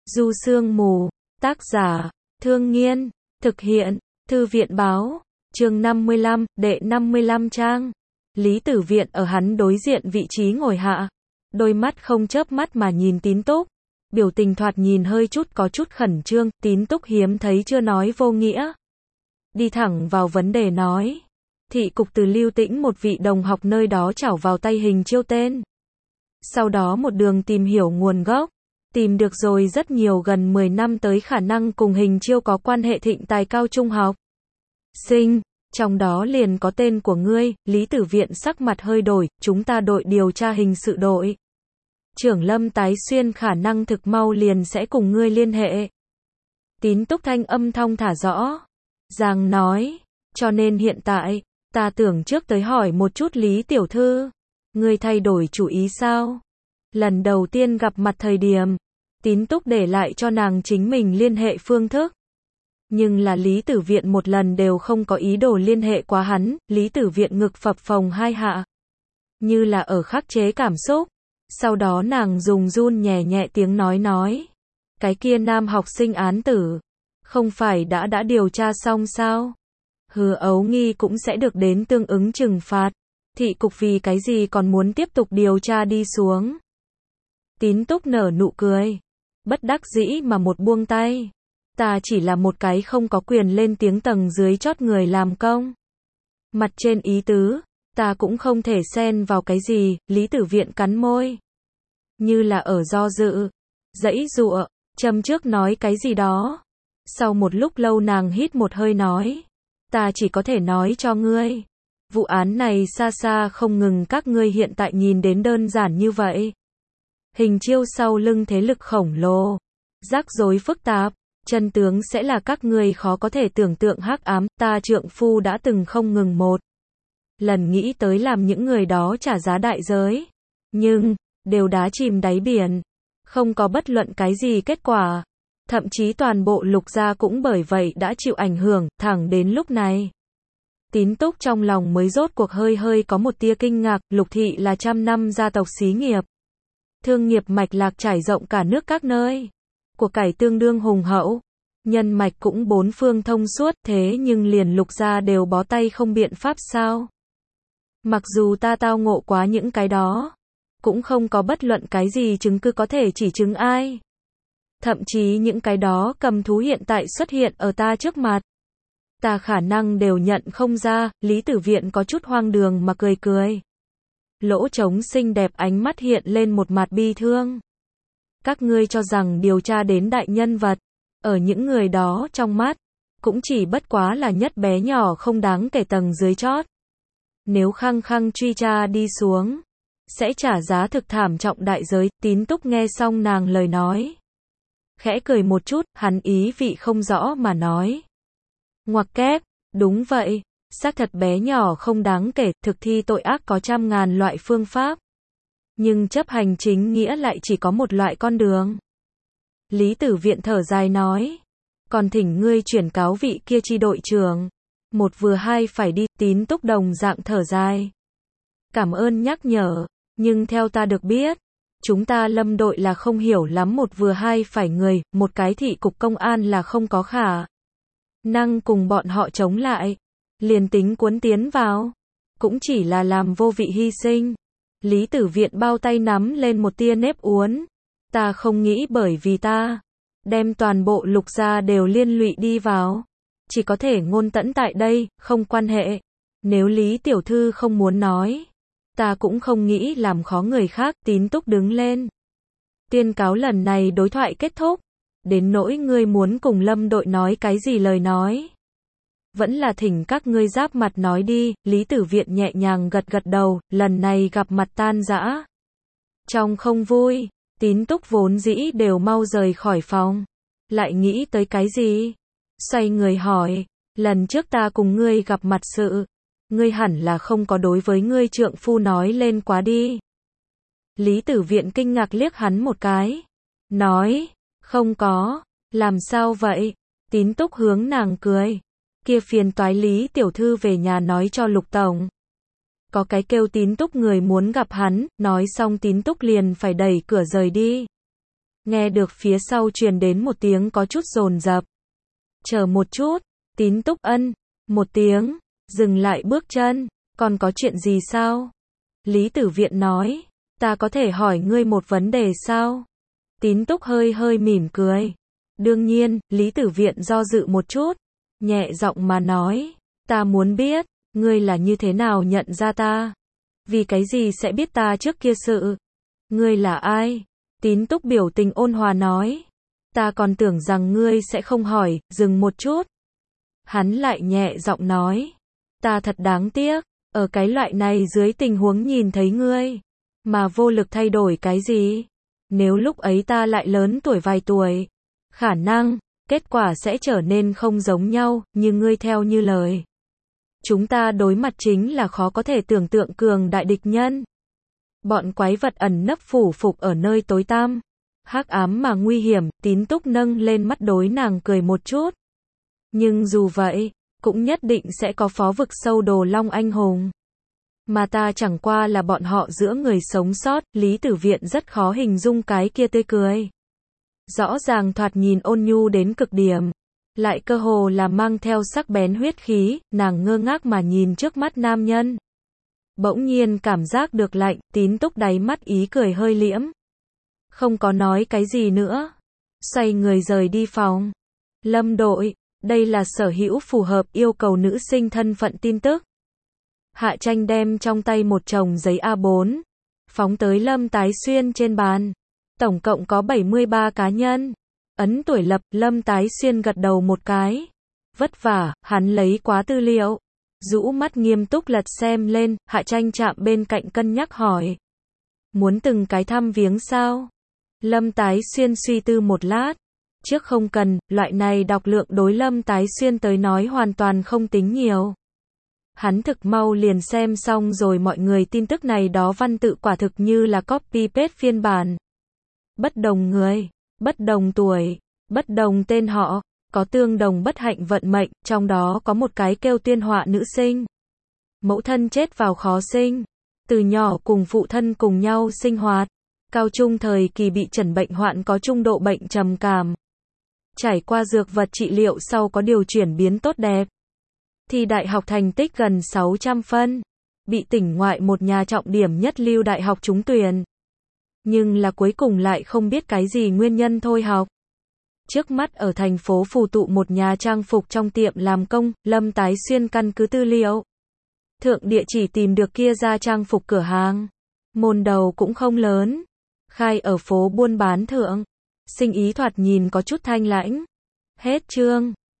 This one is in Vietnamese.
Du Sương Mù, tác giả, Thương Nghiên, thực hiện, Thư viện Báo, chương 55, đệ 55 trang. Lý Tử Viện ở hắn đối diện vị trí ngồi hạ, đôi mắt không chớp mắt mà nhìn Tín Túc, biểu tình thoạt nhìn hơi có chút khẩn trương. Tín Túc hiếm thấy chưa nói vô nghĩa, đi thẳng vào vấn đề nói, thị cục từ Lưu Tĩnh một vị đồng học nơi đó trảo vào tay Hình Chiêu tên. Sau đó một đường tìm hiểu nguồn gốc, tìm được rồi rất nhiều gần 10 năm tới khả năng cùng Hình Chiêu có quan hệ thịnh tài cao trung học sinh, trong đó liền có tên của ngươi. Lý Tử Viện sắc mặt hơi đổi, chúng ta đội điều tra hình sự đội trưởng Lâm Tái Xuyên khả năng thực mau liền sẽ cùng ngươi liên hệ. Tín Túc thanh âm thong thả rõ ràng nói, cho nên hiện tại, ta tưởng trước tới hỏi một chút Lý tiểu thư, ngươi thay đổi chủ ý sao? Lần đầu tiên gặp mặt thời điểm, Tín Túc để lại cho nàng chính mình liên hệ phương thức. Nhưng là Lý Tử Viện một lần đều không có ý đồ liên hệ quá hắn. Lý Tử Viện ngực phập phồng hai hạ, như là ở khắc chế cảm xúc. Sau đó nàng dùng run nhẹ nhẹ tiếng nói, cái kia nam học sinh án tử, không phải đã điều tra xong sao? Hứa Ấu Nghi cũng sẽ được đến tương ứng trừng phạt. Thị cục vì cái gì còn muốn tiếp tục điều tra đi xuống? Tín Túc nở nụ cười, bất đắc dĩ mà một buông tay. Ta chỉ là một cái không có quyền lên tiếng tầng dưới chót người làm công. Mặt trên ý tứ, ta cũng không thể xen vào cái gì. Lý Tử Viện cắn môi, như là ở do dự, giãy giụa, châm trước nói cái gì đó. Sau một lúc lâu nàng hít một hơi nói, ta chỉ có thể nói cho ngươi, vụ án này xa xa không ngừng các ngươi hiện tại nhìn đến đơn giản như vậy. Hình Chiêu sau lưng thế lực khổng lồ, rắc rối phức tạp, chân tướng sẽ là các ngươi khó có thể tưởng tượng hắc ám. Ta trượng phu đã từng không ngừng một lần nghĩ tới làm những người đó trả giá đại giới, nhưng đều đá chìm đáy biển, không có bất luận cái gì kết quả. Thậm chí toàn bộ Lục gia cũng bởi vậy đã chịu ảnh hưởng. Thẳng đến lúc này, Tín Túc trong lòng mới rốt cuộc hơi có một tia kinh ngạc. Lục thị là trăm năm gia tộc xí nghiệp, thương nghiệp mạch lạc trải rộng cả nước các nơi, của cải tương đương hùng hậu, nhân mạch cũng bốn phương thông suốt. Thế nhưng liền Lục gia đều bó tay không biện pháp sao? Mặc dù ta tao ngộ quá những cái đó, cũng không có bất luận cái gì chứng cứ có thể chỉ chứng ai. Thậm chí những cái đó cầm thú hiện tại xuất hiện ở ta trước mặt, ta khả năng đều nhận không ra. Lý Tử Viện có chút hoang đường mà cười. Lỗ trống xinh đẹp ánh mắt hiện lên một mặt bi thương. Các ngươi cho rằng điều tra đến đại nhân vật, ở những người đó trong mắt, cũng chỉ bất quá là nhất bé nhỏ không đáng kể tầng dưới chót. Nếu khăng khăng truy tra đi xuống, sẽ trả giá thực thảm trọng đại giới. Tín Túc nghe xong nàng lời nói, khẽ cười một chút, hắn ý vị không rõ mà nói, ngoặc kép, đúng vậy, xác thật bé nhỏ không đáng kể, thực thi tội ác có trăm ngàn loại phương pháp, nhưng chấp hành chính nghĩa lại chỉ có một loại con đường. Lý Tử Viện thở dài nói, còn thỉnh ngươi chuyển cáo vị kia chi đội trưởng, một vừa hai phải đi. Tín Túc đồng dạng thở dài, cảm ơn nhắc nhở, nhưng theo ta được biết, chúng ta Lâm đội là không hiểu lắm một vừa hai phải người, một cái thị cục công an là không có khả năng cùng bọn họ chống lại, liền tính cuốn tiến vào, cũng chỉ là làm vô vị hy sinh. Lý Tử Viện bao tay nắm lên một tia nếp uốn, ta không nghĩ bởi vì ta đem toàn bộ Lục gia đều liên lụy đi vào, chỉ có thể ngôn tẫn tại đây, không quan hệ. Nếu Lý tiểu thư không muốn nói, ta cũng không nghĩ làm khó người khác. Tín Túc đứng lên, tuyên cáo lần này đối thoại kết thúc. Đến nỗi ngươi muốn cùng Lâm đội nói cái gì lời nói, vẫn là thỉnh các ngươi giáp mặt nói đi. Lý Tử Viện nhẹ nhàng gật đầu, lần này gặp mặt tan rã trong không vui. Tín Túc vốn dĩ đều mau rời khỏi phòng, lại nghĩ tới cái gì, xoay người hỏi, lần trước ta cùng ngươi gặp mặt sự, ngươi hẳn là không có đối với ngươi trượng phu nói lên quá đi. Lý Tử Viện kinh ngạc liếc hắn một cái, nói, không có, làm sao vậy? Tín Túc hướng nàng cười, kia phiền toái Lý tiểu thư về nhà nói cho Lục tổng. Có cái kêu Tín Túc người muốn gặp hắn. Nói xong Tín Túc liền phải đẩy cửa rời đi. Nghe được phía sau truyền đến một tiếng có chút dồn dập. Chờ một chút, Tín Túc ân, một tiếng, dừng lại bước chân, còn có chuyện gì sao? Lý Tử Viện nói, ta có thể hỏi ngươi một vấn đề sao? Tín Túc hơi hơi mỉm cười. Đương nhiên, Lý Tử Viện do dự một chút, nhẹ giọng mà nói, ta muốn biết, ngươi là như thế nào nhận ra ta? Vì cái gì sẽ biết ta trước kia sự? Ngươi là ai? Tín Túc biểu tình ôn hòa nói, ta còn tưởng rằng ngươi sẽ không hỏi, dừng một chút. Hắn lại nhẹ giọng nói, ta thật đáng tiếc, ở cái loại này dưới tình huống nhìn thấy ngươi, mà vô lực thay đổi cái gì? Nếu lúc ấy ta lại lớn tuổi vài tuổi, khả năng, kết quả sẽ trở nên không giống nhau, như ngươi theo như lời. Chúng ta đối mặt chính là khó có thể tưởng tượng cường đại địch nhân. Bọn quái vật ẩn nấp phủ phục ở nơi tối tăm, hắc ám mà nguy hiểm. Tín Túc nâng lên mắt đối nàng cười một chút. Nhưng dù vậy, cũng nhất định sẽ có phó vực sâu đồ long anh hùng. Mà ta chẳng qua là bọn họ giữa người sống sót. Lý Tử Viện rất khó hình dung cái kia tươi cười. Rõ ràng thoạt nhìn ôn nhu đến cực điểm, lại cơ hồ là mang theo sắc bén huyết khí. Nàng ngơ ngác mà nhìn trước mắt nam nhân. Bỗng nhiên cảm giác được lạnh. Tín Túc đáy mắt ý cười hơi liễm, không có nói cái gì nữa, xoay người rời đi phòng. Lâm đội, đây là sở hữu phù hợp yêu cầu nữ sinh thân phận tin tức. Hạ Tranh đem trong tay một chồng giấy A4, phóng tới Lâm Tái Xuyên trên bàn. Tổng cộng có 73 cá nhân. Ấn tuổi lập. Lâm Tái Xuyên gật đầu một cái. Vất vả, hắn lấy quá tư liệu, rũ mắt nghiêm túc lật xem lên. Hạ Tranh chạm bên cạnh cân nhắc hỏi, muốn từng cái thăm viếng sao? Lâm Tái Xuyên suy tư một lát, trước không cần, loại này đọc lượng đối Lâm Tái Xuyên tới nói hoàn toàn không tính nhiều. Hắn thực mau liền xem xong rồi. Mọi người tin tức này đó văn tự quả thực như là copy paste phiên bản. Bất đồng người, bất đồng tuổi, bất đồng tên họ, có tương đồng bất hạnh vận mệnh. Trong đó có một cái kêu Tuyên Họa nữ sinh, mẫu thân chết vào khó sinh, từ nhỏ cùng phụ thân cùng nhau sinh hoạt. Cao trung thời kỳ bị chẩn bệnh hoạn có trung độ bệnh trầm cảm. Trải qua dược vật trị liệu sau có điều chuyển biến tốt đẹp. Thi đại học thành tích gần 600 phân. Bị tỉnh ngoại một nhà trọng điểm nhất lưu đại học trúng tuyển. Nhưng là cuối cùng lại không biết cái gì nguyên nhân thôi học. Trước mắt ở thành phố Phù Tụ một nhà trang phục trong tiệm làm công. Lâm Tái Xuyên căn cứ tư liệu thượng địa chỉ tìm được kia ra trang phục cửa hàng. Môn đầu cũng không lớn, khai ở phố buôn bán thượng. Sinh ý thoạt nhìn có chút thanh lãnh. Hết chương.